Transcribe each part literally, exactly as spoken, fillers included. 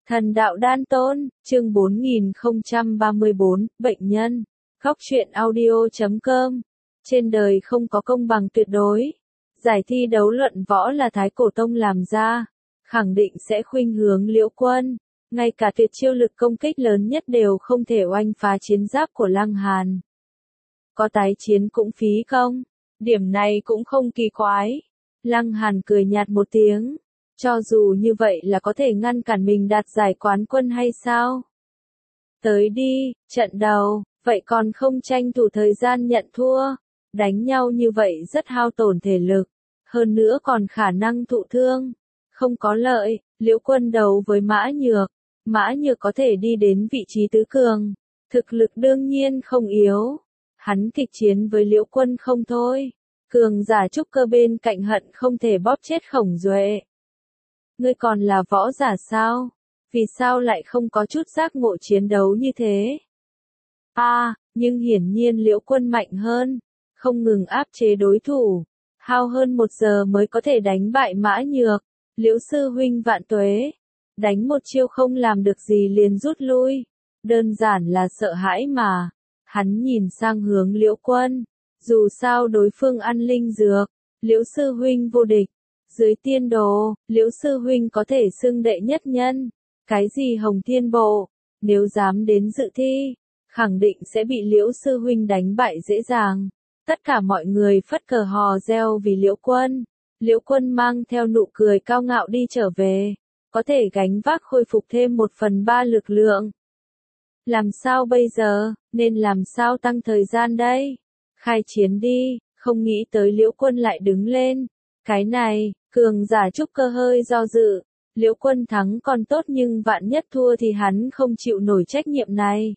Thần đạo đan tôn, chương bốn nghìn không trăm ba mươi bốn, bệnh nhân. Góc truyện audio chấm com. Trên đời không có công bằng tuyệt đối. Giải thi đấu luận võ là Thái Cổ Tông làm ra, khẳng định sẽ khuynh hướng Liễu Quân. Ngay cả tuyệt chiêu lực công kích lớn nhất đều không thể oanh phá chiến giáp của Lăng Hàn. Có tái chiến cũng phí công. Điểm này cũng không kỳ quái. Lăng Hàn cười nhạt một tiếng. Cho dù như vậy là có thể ngăn cản mình đạt giải quán quân hay sao? Tới đi, trận đầu, vậy còn không tranh thủ thời gian nhận thua. Đánh nhau như vậy rất hao tổn thể lực. Hơn nữa còn khả năng thụ thương. Không có lợi, Liễu Quân đấu với Mã Nhược. Mã Nhược có thể đi đến vị trí tứ cường. Thực lực đương nhiên không yếu. Hắn kịch chiến với Liễu Quân không thôi. Cường giả trúc cơ bên cạnh hận không thể bóp chết Khổng Duệ. Ngươi còn là võ giả sao? Vì sao lại không có chút giác ngộ chiến đấu như thế? À, nhưng hiển nhiên Liễu Quân mạnh hơn, không ngừng áp chế đối thủ, hao hơn một giờ mới có thể đánh bại Mã Nhược. Liễu sư huynh vạn tuế, đánh một chiêu không làm được gì liền rút lui, đơn giản là sợ hãi mà. Hắn nhìn sang hướng Liễu Quân, dù sao đối phương ăn linh dược, Liễu sư huynh vô địch. Dưới tiên đồ, Liễu sư huynh có thể xưng đệ nhất nhân. Cái gì Hồng Thiên Bộ, nếu dám đến dự thi, khẳng định sẽ bị Liễu sư huynh đánh bại dễ dàng. Tất cả mọi người phất cờ hò reo vì Liễu Quân. Liễu Quân mang theo nụ cười cao ngạo đi trở về, có thể gánh vác khôi phục thêm một phần ba lực lượng. Làm sao bây giờ, nên làm sao tăng thời gian đây? Khai chiến đi, không nghĩ tới Liễu Quân lại đứng lên. Cái này, cường giả trúc cơ hơi do dự, Liễu Quân thắng còn tốt nhưng vạn nhất thua thì hắn không chịu nổi trách nhiệm này.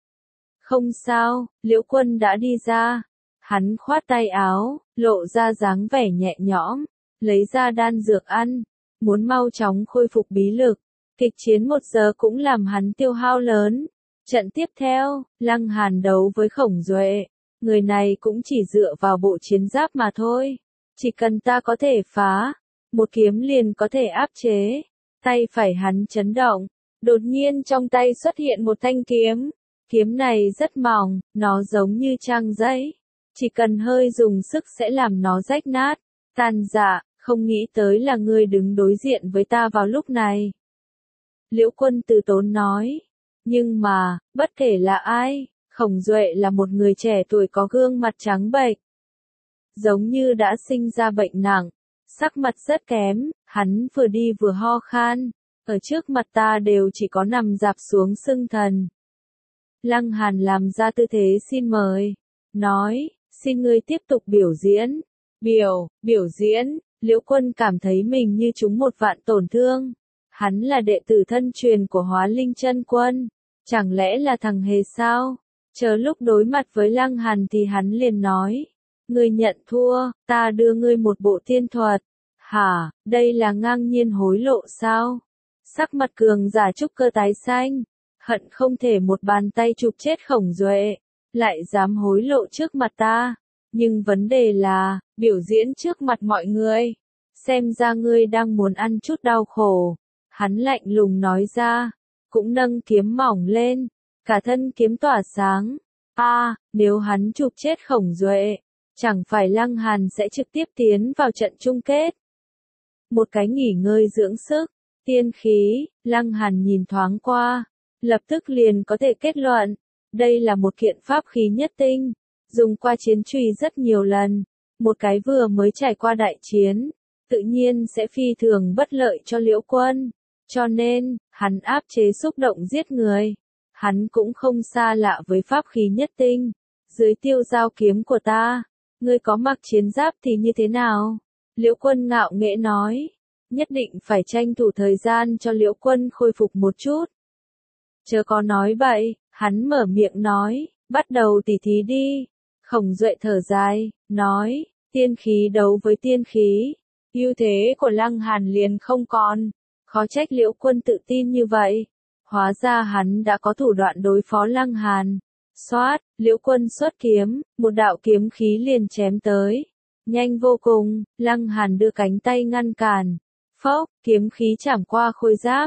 Không sao, Liễu Quân đã đi ra. Hắn khoát tay áo, lộ ra dáng vẻ nhẹ nhõm, lấy ra đan dược ăn, muốn mau chóng khôi phục bí lực. Kịch chiến một giờ cũng làm hắn tiêu hao lớn. Trận tiếp theo, Lăng Hàn đấu với Khổng Duệ. Người này cũng chỉ dựa vào bộ chiến giáp mà thôi. Chỉ cần ta có thể phá, một kiếm liền có thể áp chế. Tay phải hắn chấn động, đột nhiên trong tay xuất hiện một thanh kiếm. Kiếm này rất mỏng, nó giống như trang giấy. Chỉ cần hơi dùng sức sẽ làm nó rách nát, tan rã. Không nghĩ tới là ngươi đứng đối diện với ta vào lúc này. Liễu Quân từ tốn nói. Nhưng mà, bất kể là ai, Khổng Duệ là một người trẻ tuổi có gương mặt trắng bệch. Giống như đã sinh ra bệnh nặng, sắc mặt rất kém, hắn vừa đi vừa ho khan, ở trước mặt ta đều chỉ có nằm dạp xuống xưng thần. Lăng Hàn làm ra tư thế xin mời, nói, xin ngươi tiếp tục biểu diễn. Biểu, biểu diễn, Liễu Quân cảm thấy mình như trúng một vạn tổn thương. Hắn là đệ tử thân truyền của Hóa Linh Chân Quân, chẳng lẽ là thằng hề sao? Chờ lúc đối mặt với Lăng Hàn thì hắn liền nói. Ngươi nhận thua, ta đưa ngươi một bộ tiên thuật. Hả, đây là ngang nhiên hối lộ sao? Sắc mặt cường giả trúc cơ tái xanh, hận không thể một bàn tay chụp chết Khổng Duệ, lại dám hối lộ trước mặt ta. Nhưng vấn đề là, biểu diễn trước mặt mọi người. Xem ra ngươi đang muốn ăn chút đau khổ. Hắn lạnh lùng nói ra, cũng nâng kiếm mỏng lên, cả thân kiếm tỏa sáng. A, à, nếu hắn chụp chết Khổng Duệ, chẳng phải Lăng Hàn sẽ trực tiếp tiến vào trận chung kết. Một cái nghỉ ngơi dưỡng sức, tiên khí, Lăng Hàn nhìn thoáng qua, lập tức liền có thể kết luận, đây là một kiện pháp khí nhất tinh, dùng qua chiến truy rất nhiều lần, một cái vừa mới trải qua đại chiến, tự nhiên sẽ phi thường bất lợi cho Liễu Quân, cho nên, hắn áp chế xúc động giết người. Hắn cũng không xa lạ với pháp khí nhất tinh, dưới tiêu giao kiếm của ta. Ngươi có mặc chiến giáp thì như thế nào? Liễu Quân ngạo nghễ nói. Nhất định phải tranh thủ thời gian cho Liễu Quân khôi phục một chút. Chớ có nói bậy, hắn mở miệng nói, bắt đầu tỉ thí đi. Khổng Duệ thở dài, nói, tiên khí đấu với tiên khí. Ưu thế của Lăng Hàn liền không còn. Khó trách Liễu Quân tự tin như vậy. Hóa ra hắn đã có thủ đoạn đối phó Lăng Hàn. Xoát, Liễu Quân xuất kiếm, một đạo kiếm khí liền chém tới. Nhanh vô cùng, Lăng Hàn đưa cánh tay ngăn cản. Phốc, kiếm khí chảm qua khôi giáp.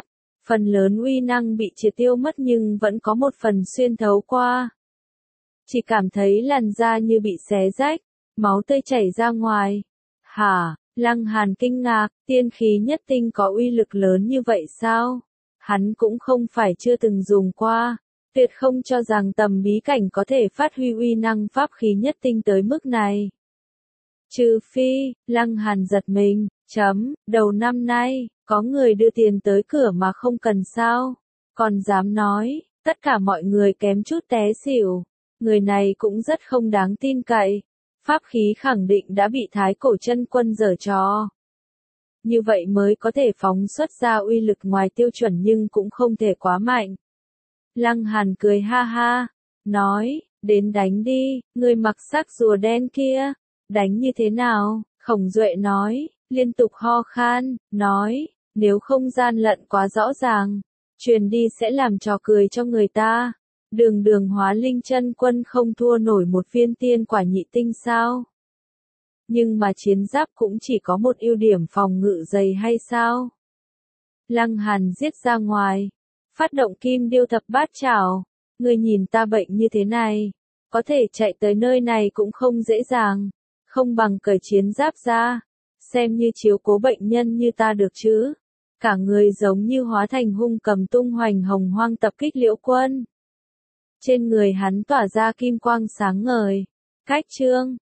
Phần lớn uy năng bị triệt tiêu mất nhưng vẫn có một phần xuyên thấu qua. Chỉ cảm thấy làn da như bị xé rách, máu tươi chảy ra ngoài. Hả? Lăng Hàn kinh ngạc, tiên khí nhất tinh có uy lực lớn như vậy sao? Hắn cũng không phải chưa từng dùng qua, tuyệt không cho rằng tầm bí cảnh có thể phát huy uy năng pháp khí nhất tinh tới mức này. Trừ phi, Lăng Hàn giật mình, chấm, đầu năm nay, có người đưa tiền tới cửa mà không cần sao? Còn dám nói, tất cả mọi người kém chút té xỉu. Người này cũng rất không đáng tin cậy. Pháp khí khẳng định đã bị Thái Cổ Chân Quân giở trò. Như vậy mới có thể phóng xuất ra uy lực ngoài tiêu chuẩn nhưng cũng không thể quá mạnh. Lăng Hàn cười ha ha, nói, đến đánh đi, người mặc sắc rùa đen kia, đánh như thế nào? Khổng Duệ nói, liên tục ho khan, nói, nếu không gian lận quá rõ ràng, truyền đi sẽ làm trò cười cho người ta. Đường đường Hóa Linh Chân Quân không thua nổi một viên tiên quả nhị tinh sao? Nhưng mà chiến giáp cũng chỉ có một ưu điểm phòng ngự dày hay sao? Lăng Hàn giết ra ngoài, phát động kim điêu thập bát chảo, người nhìn ta bệnh như thế này, có thể chạy tới nơi này cũng không dễ dàng, không bằng cởi chiến giáp ra, xem như chiếu cố bệnh nhân như ta được chứ. Cả người giống như hóa thành hung cầm tung hoành hồng hoang tập kích Liễu Quân. Trên người hắn tỏa ra kim quang sáng ngời. Cách chương